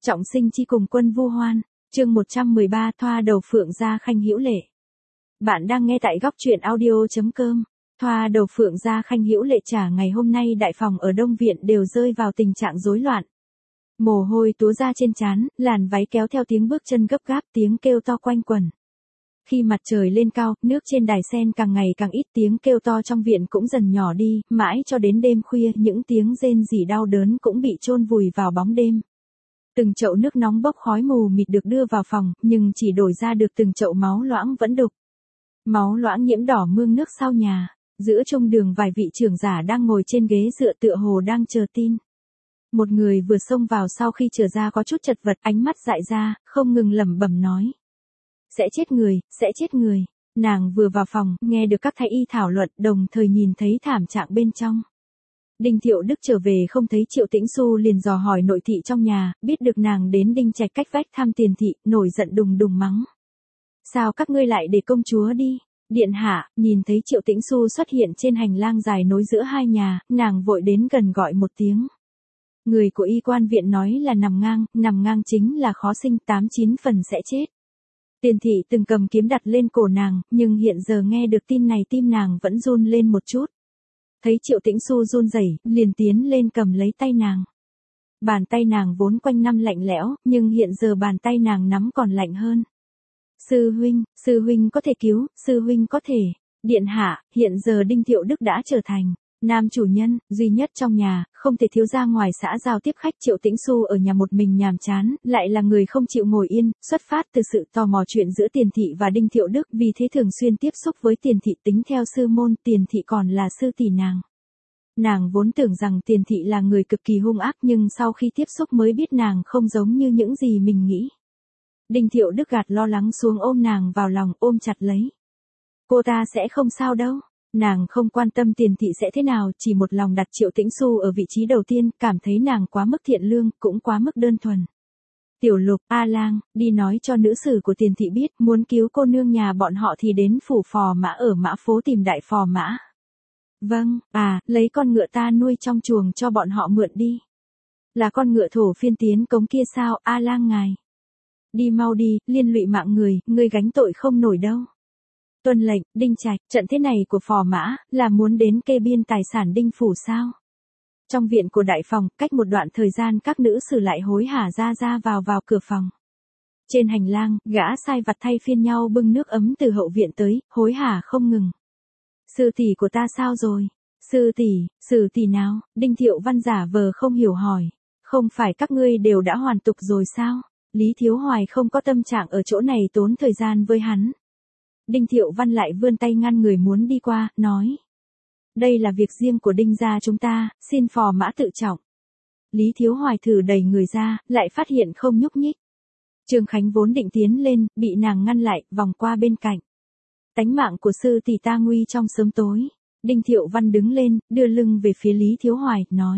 Trọng sinh chi cùng quân vu hoan, chương 113 thoa đầu phượng gia khanh hữu lệ. Bạn đang nghe tại góc truyện audio.com. Thoa đầu phượng gia khanh hữu lệ trả ngày hôm nay đại phòng ở Đông Viện đều rơi vào tình trạng rối loạn. Mồ hôi túa ra trên trán, làn váy kéo theo tiếng bước chân gấp gáp, tiếng kêu to quanh quẩn. Khi mặt trời lên cao, nước trên đài sen càng ngày càng ít, tiếng kêu to trong viện cũng dần nhỏ đi, mãi cho đến đêm khuya những tiếng rên rỉ đau đớn cũng bị chôn vùi vào bóng đêm. Từng chậu nước nóng bốc khói mù mịt được đưa vào phòng, nhưng chỉ đổi ra được từng chậu máu loãng vẫn đục. Máu loãng nhiễm đỏ mương nước sau nhà, giữa trung đường vài vị trưởng giả đang ngồi trên ghế dựa tựa hồ đang chờ tin. Một người vừa xông vào sau khi trở ra có chút chật vật, ánh mắt dại ra, không ngừng lẩm bẩm nói. Sẽ chết người, sẽ chết người. Nàng vừa vào phòng, nghe được các thái y thảo luận, đồng thời nhìn thấy thảm trạng bên trong. Đinh Thiệu Đức trở về không thấy Triệu Tĩnh Xu liền dò hỏi nội thị trong nhà, biết được nàng đến Đinh Trạch cách vách thăm tiền thị, nổi giận đùng đùng mắng. Sao các ngươi lại để công chúa đi? Điện hạ, nhìn thấy Triệu Tĩnh Xu xuất hiện trên hành lang dài nối giữa hai nhà, nàng vội đến gần gọi một tiếng. Người của y quan viện nói là nằm ngang chính là khó sinh, 8-9 phần sẽ chết. Tiền thị từng cầm kiếm đặt lên cổ nàng, nhưng hiện giờ nghe được tin này tim nàng vẫn run lên một chút. Thấy Triệu Tĩnh Xu run rẩy, liền tiến lên cầm lấy tay nàng. Bàn tay nàng vốn quanh năm lạnh lẽo, nhưng hiện giờ bàn tay nàng nắm còn lạnh hơn. Sư huynh có thể cứu, sư huynh có thể. Điện hạ, hiện giờ Đinh Thiệu Đức đã trở thành nam chủ nhân, duy nhất trong nhà, không thể thiếu ra ngoài xã giao tiếp khách. Triệu Tĩnh Xu ở nhà một mình nhàm chán, lại là người không chịu ngồi yên, xuất phát từ sự tò mò chuyện giữa Tiền thị và Đinh Thiệu Đức, vì thế thường xuyên tiếp xúc với Tiền thị. Tính theo sư môn, Tiền thị còn là sư tỷ nàng. Nàng vốn tưởng rằng Tiền thị là người cực kỳ hung ác, nhưng sau khi tiếp xúc mới biết nàng không giống như những gì mình nghĩ. Đinh Thiệu Đức gạt lo lắng xuống ôm nàng vào lòng, ôm chặt lấy. Cô ta sẽ không sao đâu. Nàng không quan tâm Tiền thị sẽ thế nào, chỉ một lòng đặt Triệu Tĩnh Xu ở vị trí đầu tiên, cảm thấy nàng quá mức thiện lương, cũng quá mức đơn thuần. Tiểu Lục, A Lang, đi nói cho nữ sử của Tiền thị biết, muốn cứu cô nương nhà bọn họ thì đến phủ phò mã ở Mã Phố tìm đại phò mã. Vâng, lấy con ngựa ta nuôi trong chuồng cho bọn họ mượn đi. Là con ngựa thổ phiên tiến cống kia sao, A Lang ngài? Đi mau đi, liên lụy mạng người, ngươi gánh tội không nổi đâu. Tuân lệnh, Đinh Trạch, trận thế này của phò mã, là muốn đến kê biên tài sản Đinh phủ sao? Trong viện của đại phòng, cách một đoạn thời gian các nữ sử lại hối hả ra vào cửa phòng. Trên hành lang, gã sai vặt thay phiên nhau bưng nước ấm từ hậu viện tới, hối hả không ngừng. Sư tỷ của ta sao rồi? Sư tỷ nào? Đinh Thiệu Văn giả vờ không hiểu hỏi. Không phải các ngươi đều đã hoàn tục rồi sao? Lý Thiếu Hoài không có tâm trạng ở chỗ này tốn thời gian với hắn. Đinh Thiệu Văn lại vươn tay ngăn người muốn đi qua, nói. Đây là việc riêng của Đinh gia chúng ta, xin phò mã tự trọng. Lý Thiếu Hoài thử đẩy người ra, lại phát hiện không nhúc nhích. Trương Khánh vốn định tiến lên, bị nàng ngăn lại, vòng qua bên cạnh. Tánh mạng của sư tỷ ta nguy trong sớm tối. Đinh Thiệu Văn đứng lên, đưa lưng về phía Lý Thiếu Hoài, nói.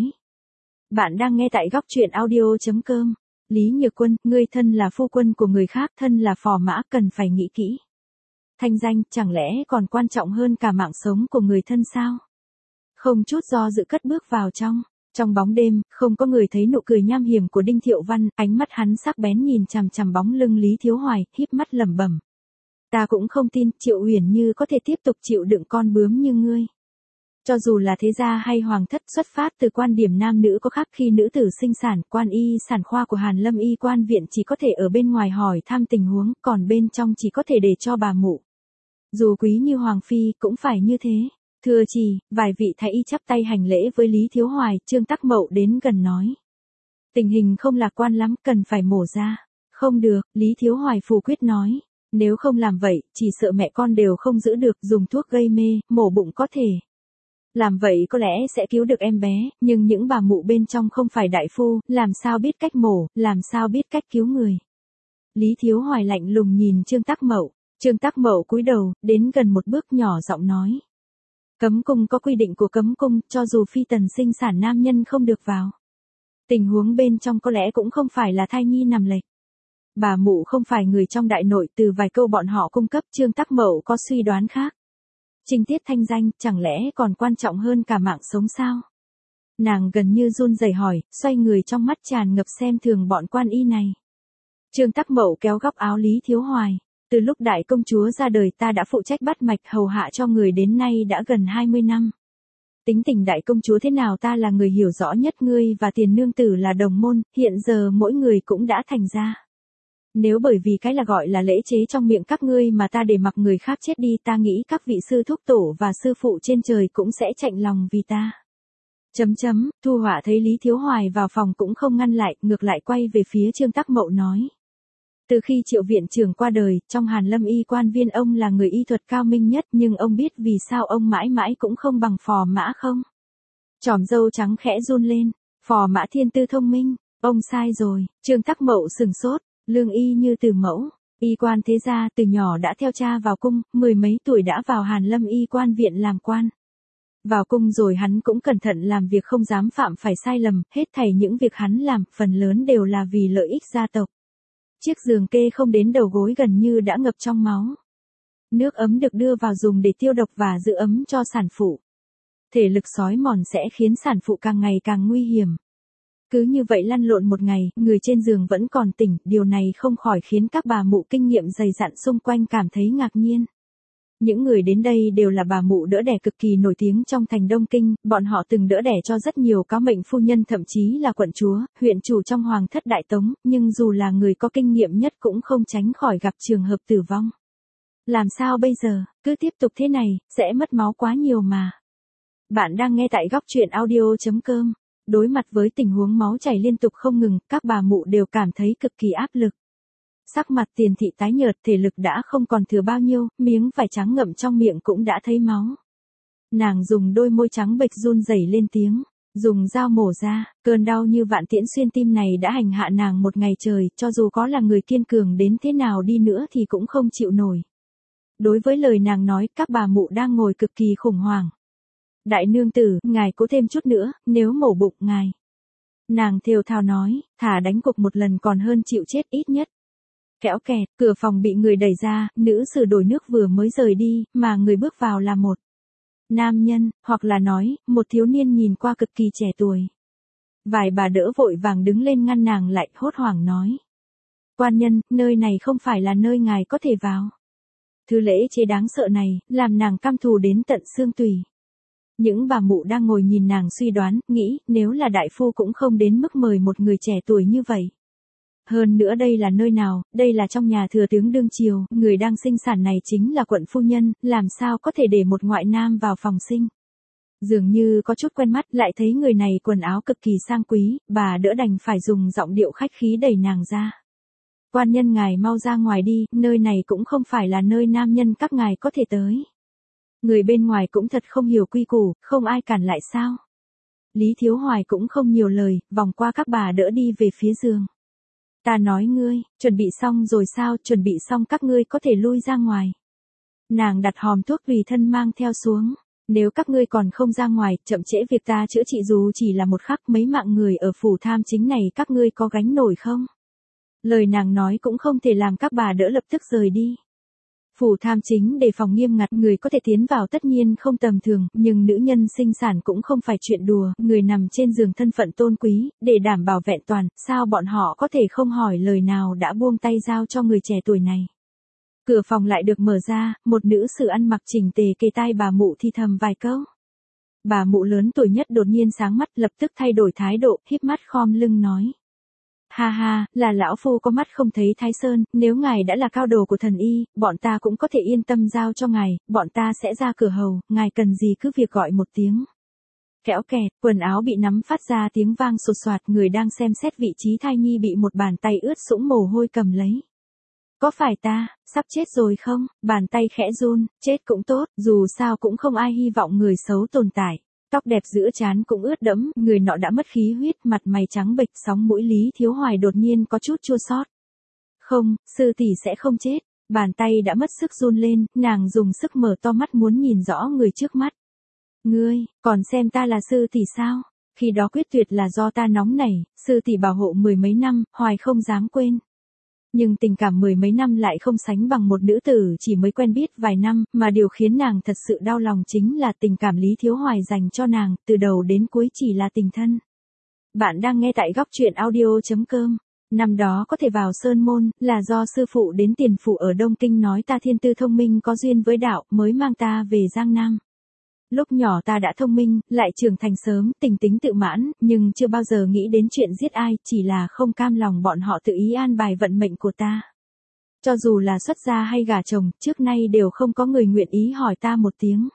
Bạn đang nghe tại góc truyện audio.com. Lý Nhược Quân, ngươi thân là phu quân của người khác, thân là phò mã, cần phải nghĩ kỹ. Thanh danh, chẳng lẽ còn quan trọng hơn cả mạng sống của người thân sao? Không chút do dự cất bước vào trong bóng đêm, không có người thấy nụ cười nham hiểm của Đinh Thiệu Văn, ánh mắt hắn sắc bén nhìn chằm chằm bóng lưng Lý Thiếu Hoài, híp mắt lẩm bẩm. Ta cũng không tin Triệu Uyển Như có thể tiếp tục chịu đựng con bướm như ngươi. Cho dù là thế gia hay hoàng thất, xuất phát từ quan điểm nam nữ có khác. Khi nữ tử sinh sản, quan y sản khoa của Hàn Lâm y quan viện chỉ có thể ở bên ngoài hỏi thăm tình huống, còn bên trong chỉ có thể để cho bà mụ. Dù quý như hoàng phi, cũng phải như thế. Thưa chỉ, vài vị thái y chắp tay hành lễ với Lý Thiếu Hoài. Trương Tắc Mậu đến gần nói. Tình hình không lạc quan lắm, cần phải mổ ra. Không được, Lý Thiếu Hoài phủ quyết nói. Nếu không làm vậy, chỉ sợ mẹ con đều không giữ được, dùng thuốc gây mê, mổ bụng có thể. Làm vậy có lẽ sẽ cứu được em bé, nhưng những bà mụ bên trong không phải đại phu, làm sao biết cách mổ, làm sao biết cách cứu người. Lý Thiếu Hoài lạnh lùng nhìn Trương Tắc Mậu. Trương Tắc Mậu cúi đầu, đến gần một bước nhỏ giọng nói. Cấm cung có quy định của cấm cung, cho dù phi tần sinh sản nam nhân không được vào. Tình huống bên trong có lẽ cũng không phải là thai nhi nằm lệch. Bà mụ không phải người trong đại nội, từ vài câu bọn họ cung cấp Trương Tắc Mậu có suy đoán khác. Trinh tiết thanh danh, chẳng lẽ còn quan trọng hơn cả mạng sống sao? Nàng gần như run rẩy hỏi, xoay người trong mắt tràn ngập xem thường bọn quan y này. Trương Tắc Mậu kéo góc áo Lý Thiếu Hoài. Từ lúc đại công chúa ra đời ta đã phụ trách bắt mạch hầu hạ cho người đến nay đã gần 20 năm. Tính tình đại công chúa thế nào ta là người hiểu rõ nhất, ngươi và Tiền nương tử là đồng môn, hiện giờ mỗi người cũng đã thành ra. Nếu bởi vì cái là gọi là lễ chế trong miệng các ngươi mà ta để mặc người khác chết đi, ta nghĩ các vị sư thúc tổ và sư phụ trên trời cũng sẽ chạnh lòng vì ta. Thu Họa thấy Lý Thiếu Hoài vào phòng cũng không ngăn lại, ngược lại quay về phía Trương Tắc Mậu nói. Từ khi Triệu viện trưởng qua đời, trong Hàn Lâm y quan viên ông là người y thuật cao minh nhất, nhưng ông biết vì sao ông mãi mãi cũng không bằng Phò Mã không? Chòm râu trắng khẽ run lên, Phò Mã thiên tư thông minh, ông sai rồi. Trương Tắc Mậu sừng sốt, lương y như từ mẫu, y quan thế gia, từ nhỏ đã theo cha vào cung, 10 mấy tuổi đã vào Hàn Lâm y quan viện làm quan. Vào cung rồi hắn cũng cẩn thận làm việc, không dám phạm phải sai lầm, hết thảy những việc hắn làm, phần lớn đều là vì lợi ích gia tộc. Chiếc giường kê không đến đầu gối gần như đã ngập trong máu. Nước ấm được đưa vào dùng để tiêu độc và giữ ấm cho sản phụ. Thể lực sói mòn sẽ khiến sản phụ càng ngày càng nguy hiểm. Cứ như vậy lăn lộn một ngày, người trên giường vẫn còn tỉnh, điều này không khỏi khiến các bà mụ kinh nghiệm dày dặn xung quanh cảm thấy ngạc nhiên. Những người đến đây đều là bà mụ đỡ đẻ cực kỳ nổi tiếng trong thành Đông Kinh, bọn họ từng đỡ đẻ cho rất nhiều cáo mệnh phu nhân, thậm chí là quận chúa, huyện chủ trong Hoàng thất Đại Tống, nhưng dù là người có kinh nghiệm nhất cũng không tránh khỏi gặp trường hợp tử vong. Làm sao bây giờ, cứ tiếp tục thế này, sẽ mất máu quá nhiều mà. Bạn đang nghe tại góc truyện audio.com. Đối mặt với tình huống máu chảy liên tục không ngừng, các bà mụ đều cảm thấy cực kỳ áp lực. Sắc mặt Tiền thị tái nhợt, thể lực đã không còn thừa bao nhiêu, miếng vải trắng ngậm trong miệng cũng đã thấy máu. Nàng dùng đôi môi trắng bệch run rẩy lên tiếng, dùng dao mổ ra, cơn đau như vạn tiễn xuyên tim này đã hành hạ nàng một ngày trời, cho dù có là người kiên cường đến thế nào đi nữa thì cũng không chịu nổi. Đối với lời nàng nói, các bà mụ đang ngồi cực kỳ khủng hoảng. Đại nương tử, ngài cố thêm chút nữa, nếu mổ bụng ngài. Nàng thều thào nói, thả đánh cục một lần còn hơn chịu chết ít nhất. Kéo kẹt, cửa phòng bị người đẩy ra, nữ sử đổi nước vừa mới rời đi, mà người bước vào là một nam nhân, hoặc là nói, một thiếu niên nhìn qua cực kỳ trẻ tuổi. Vài bà đỡ vội vàng đứng lên ngăn nàng lại, hốt hoảng nói. Quan nhân, nơi này không phải là nơi ngài có thể vào. Thứ lễ chế đáng sợ này, làm nàng căm thù đến tận xương tủy. Những bà mụ đang ngồi nhìn nàng suy đoán, nghĩ, nếu là đại phu cũng không đến mức mời một người trẻ tuổi như vậy. Hơn nữa đây là nơi nào, đây là trong nhà thừa tướng đương triều, người đang sinh sản này chính là quận phu nhân, làm sao có thể để một ngoại nam vào phòng sinh. Dường như có chút quen mắt, lại thấy người này quần áo cực kỳ sang quý, bà đỡ đành phải dùng giọng điệu khách khí đẩy nàng ra. Quan nhân ngài mau ra ngoài đi, nơi này cũng không phải là nơi nam nhân các ngài có thể tới. Người bên ngoài cũng thật không hiểu quy củ, không ai cản lại sao. Lý Thiếu Hoài cũng không nhiều lời, vòng qua các bà đỡ đi về phía giường. Ta nói ngươi, chuẩn bị xong rồi sao, chuẩn bị xong các ngươi có thể lui ra ngoài. Nàng đặt hòm thuốc tùy thân mang theo xuống. Nếu các ngươi còn không ra ngoài, chậm trễ việc ta chữa trị dù chỉ là một khắc, mấy mạng người ở phủ tham chính này các ngươi có gánh nổi không? Lời nàng nói cũng không thể làm các bà đỡ lập tức rời đi. Phủ tham chính đề phòng nghiêm ngặt, người có thể tiến vào tất nhiên không tầm thường, nhưng nữ nhân sinh sản cũng không phải chuyện đùa, người nằm trên giường thân phận tôn quý, để đảm bảo vẹn toàn, sao bọn họ có thể không hỏi lời nào đã buông tay giao cho người trẻ tuổi này. Cửa phòng lại được mở ra, một nữ sử ăn mặc chỉnh tề kề tai bà mụ thì thầm vài câu. Bà mụ lớn tuổi nhất đột nhiên sáng mắt, lập tức thay đổi thái độ, híp mắt khom lưng nói. Ha ha, là lão phu có mắt không thấy Thái Sơn, nếu ngài đã là cao đồ của thần y, bọn ta cũng có thể yên tâm giao cho ngài, bọn ta sẽ ra cửa hầu, ngài cần gì cứ việc gọi một tiếng. Kéo kẹt, quần áo bị nắm phát ra tiếng vang sột soạt, người đang xem xét vị trí thai nhi bị một bàn tay ướt sũng mồ hôi cầm lấy. Có phải ta, sắp chết rồi không? Bàn tay khẽ run, chết cũng tốt, dù sao cũng không ai hy vọng người xấu tồn tại. Tóc đẹp giữa trán cũng ướt đẫm, người nọ đã mất khí huyết, mặt mày trắng bệch, sóng mũi Lý Thiếu Hoài đột nhiên có chút chua xót. Không, sư tỷ sẽ không chết. Bàn tay đã mất sức run lên, nàng dùng sức mở to mắt muốn nhìn rõ người trước mắt. Ngươi, còn xem ta là sư tỷ sao? Khi đó quyết tuyệt là do ta nóng nảy, sư tỷ bảo hộ 10 mấy năm, Hoài không dám quên. Nhưng tình cảm mười mấy năm lại không sánh bằng một nữ tử chỉ mới quen biết vài năm, mà điều khiến nàng thật sự đau lòng chính là tình cảm Lý Thiếu Hoài dành cho nàng, từ đầu đến cuối chỉ là tình thân. Bạn đang nghe tại góc truyện audio.com. Năm đó có thể vào Sơn Môn, là do sư phụ đến Tiền Phủ ở Đông Kinh nói ta thiên tư thông minh có duyên với đạo, mới mang ta về Giang Nam. Lúc nhỏ ta đã thông minh, lại trưởng thành sớm, tình tính tự mãn, nhưng chưa bao giờ nghĩ đến chuyện giết ai, chỉ là không cam lòng bọn họ tự ý an bài vận mệnh của ta. Cho dù là xuất gia hay gả chồng, trước nay đều không có người nguyện ý hỏi ta một tiếng.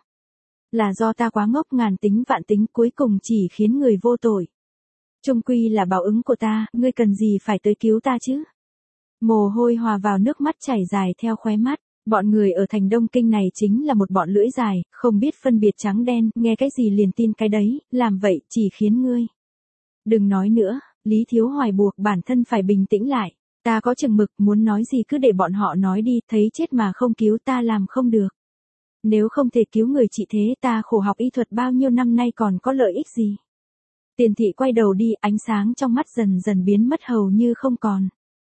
Là do ta quá ngốc ngàn tính vạn tính, cuối cùng chỉ khiến người vô tội. Chung quy là báo ứng của ta, ngươi cần gì phải tới cứu ta chứ? Mồ hôi hòa vào nước mắt chảy dài theo khóe mắt. Bọn người ở thành Đông Kinh này chính là một bọn lưỡi dài, không biết phân biệt trắng đen, nghe cái gì liền tin cái đấy, làm vậy chỉ khiến ngươi. Đừng nói nữa, Lý Thiếu Hoài buộc bản thân phải bình tĩnh lại. Ta có chừng mực, muốn nói gì cứ để bọn họ nói đi, thấy chết mà không cứu ta làm không được. Nếu không thể cứu người chị thế, ta khổ học y thuật bao nhiêu năm nay còn có lợi ích gì? Tiền thị quay đầu đi, ánh sáng trong mắt dần dần biến mất hầu như không còn.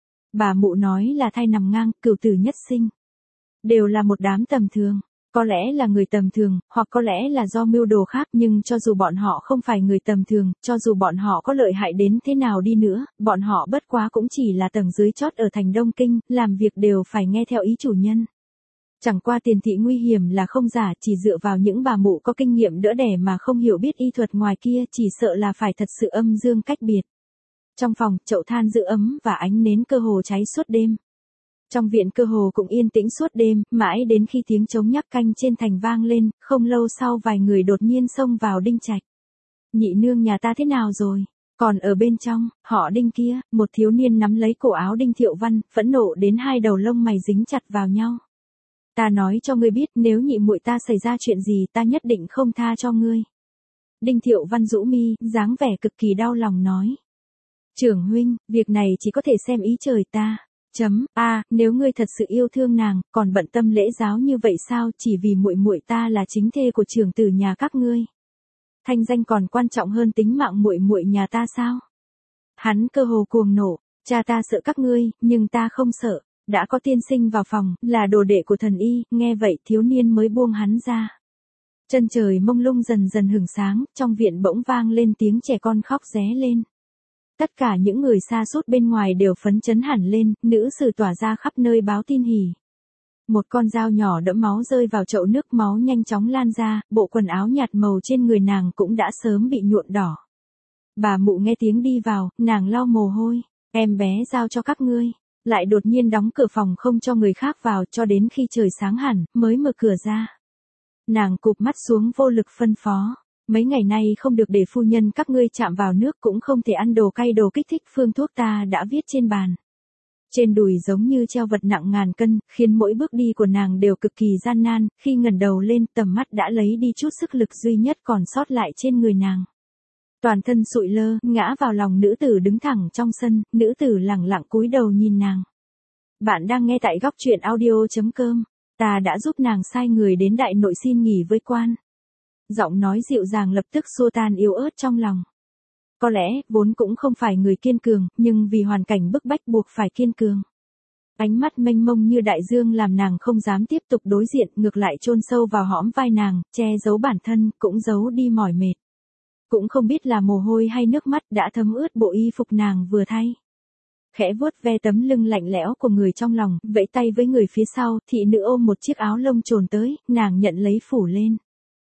Bà mụ nói là thai nằm ngang, cửu tử nhất sinh. Đều là một đám tầm thường, có lẽ là người tầm thường, hoặc có lẽ là do mưu đồ khác, nhưng cho dù bọn họ không phải người tầm thường, cho dù bọn họ có lợi hại đến thế nào đi nữa, bọn họ bất quá cũng chỉ là tầng dưới chót ở thành Đông Kinh, làm việc đều phải nghe theo ý chủ nhân. Chẳng qua Tiền thị nguy hiểm là không giả, chỉ dựa vào những bà mụ có kinh nghiệm đỡ đẻ mà không hiểu biết y thuật ngoài kia, chỉ sợ là phải thật sự âm dương cách biệt. Trong phòng, chậu than giữ ấm và ánh nến cơ hồ cháy suốt đêm. Trong viện cơ hồ cũng yên tĩnh suốt đêm, mãi đến khi tiếng trống nhắc canh trên thành vang lên, không lâu sau vài người đột nhiên xông vào Đinh trạch. Nhị nương nhà ta thế nào rồi? Còn ở bên trong, họ Đinh kia, một thiếu niên nắm lấy cổ áo Đinh Thiệu Văn, phẫn nộ đến hai đầu lông mày dính chặt vào nhau. Ta nói cho ngươi biết, nếu nhị muội ta xảy ra chuyện gì, ta nhất định không tha cho ngươi. Đinh Thiệu Văn rũ mi, dáng vẻ cực kỳ đau lòng nói. Trưởng huynh, việc này chỉ có thể xem ý trời ta. Nếu ngươi thật sự yêu thương nàng, còn bận tâm lễ giáo như vậy sao, chỉ vì muội muội ta là chính thê của trưởng tử nhà các ngươi. Thanh danh còn quan trọng hơn tính mạng muội muội nhà ta sao? Hắn cơ hồ cuồng nổ, cha ta sợ các ngươi, nhưng ta không sợ, đã có tiên sinh vào phòng, là đồ đệ của thần y, nghe vậy thiếu niên mới buông hắn ra. Chân trời mông lung dần dần hửng sáng, trong viện bỗng vang lên tiếng trẻ con khóc ré lên. Tất cả những người xa sút bên ngoài đều phấn chấn hẳn lên, nữ sử tỏa ra khắp nơi báo tin hỉ. Một con dao nhỏ đẫm máu rơi vào chậu nước, máu nhanh chóng lan ra, bộ quần áo nhạt màu trên người nàng cũng đã sớm bị nhuộm đỏ. Bà mụ nghe tiếng đi vào, nàng lau mồ hôi, em bé giao cho các ngươi, lại đột nhiên đóng cửa phòng không cho người khác vào cho đến khi trời sáng hẳn, mới mở cửa ra. Nàng cụp mắt xuống vô lực phân phó. Mấy ngày nay không được để phu nhân các ngươi chạm vào nước, cũng không thể ăn đồ cay đồ kích thích, phương thuốc ta đã viết trên bàn. Trên đùi giống như treo vật nặng ngàn cân, khiến mỗi bước đi của nàng đều cực kỳ gian nan, khi ngẩng đầu lên tầm mắt đã lấy đi chút sức lực duy nhất còn sót lại trên người nàng. Toàn thân sụi lơ, ngã vào lòng nữ tử đứng thẳng trong sân, nữ tử lẳng lặng cúi đầu nhìn nàng. Bạn đang nghe tại góc truyện audio.com, ta đã giúp nàng sai người đến đại nội xin nghỉ với quan. Giọng nói dịu dàng lập tức xua tan yếu ớt trong lòng. Có lẽ, vốn cũng không phải người kiên cường, nhưng vì hoàn cảnh bức bách buộc phải kiên cường. Ánh mắt mênh mông như đại dương làm nàng không dám tiếp tục đối diện, ngược lại chôn sâu vào hõm vai nàng, che giấu bản thân, cũng giấu đi mỏi mệt. Cũng không biết là mồ hôi hay nước mắt đã thấm ướt bộ y phục nàng vừa thay. Khẽ vuốt ve tấm lưng lạnh lẽo của người trong lòng, vẫy tay với người phía sau, thị nữ ôm một chiếc áo lông trồn tới, nàng nhận lấy phủ lên.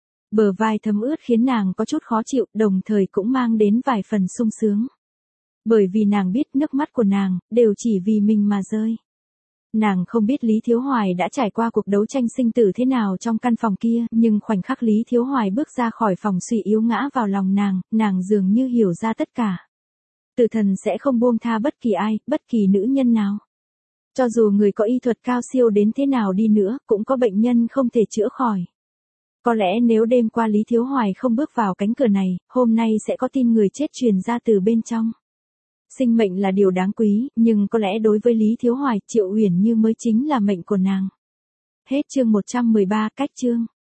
Bờ vai thấm ướt khiến nàng có chút khó chịu, đồng thời cũng mang đến vài phần sung sướng. Bởi vì nàng biết nước mắt của nàng, đều chỉ vì mình mà rơi. Nàng không biết Lý Thiếu Hoài đã trải qua cuộc đấu tranh sinh tử thế nào trong căn phòng kia, nhưng khoảnh khắc Lý Thiếu Hoài bước ra khỏi phòng suy yếu ngã vào lòng nàng dường như hiểu ra tất cả. Tử thần sẽ không buông tha bất kỳ ai, bất kỳ nữ nhân nào. Cho dù người có y thuật cao siêu đến thế nào đi nữa, cũng có bệnh nhân không thể chữa khỏi. Có lẽ nếu đêm qua Lý Thiếu Hoài không bước vào cánh cửa này, hôm nay sẽ có tin người chết truyền ra từ bên trong. Sinh mệnh là điều đáng quý, nhưng có lẽ đối với Lý Thiếu Hoài, Triệu Uyển Như mới chính là mệnh của nàng. Hết chương 113, cách chương.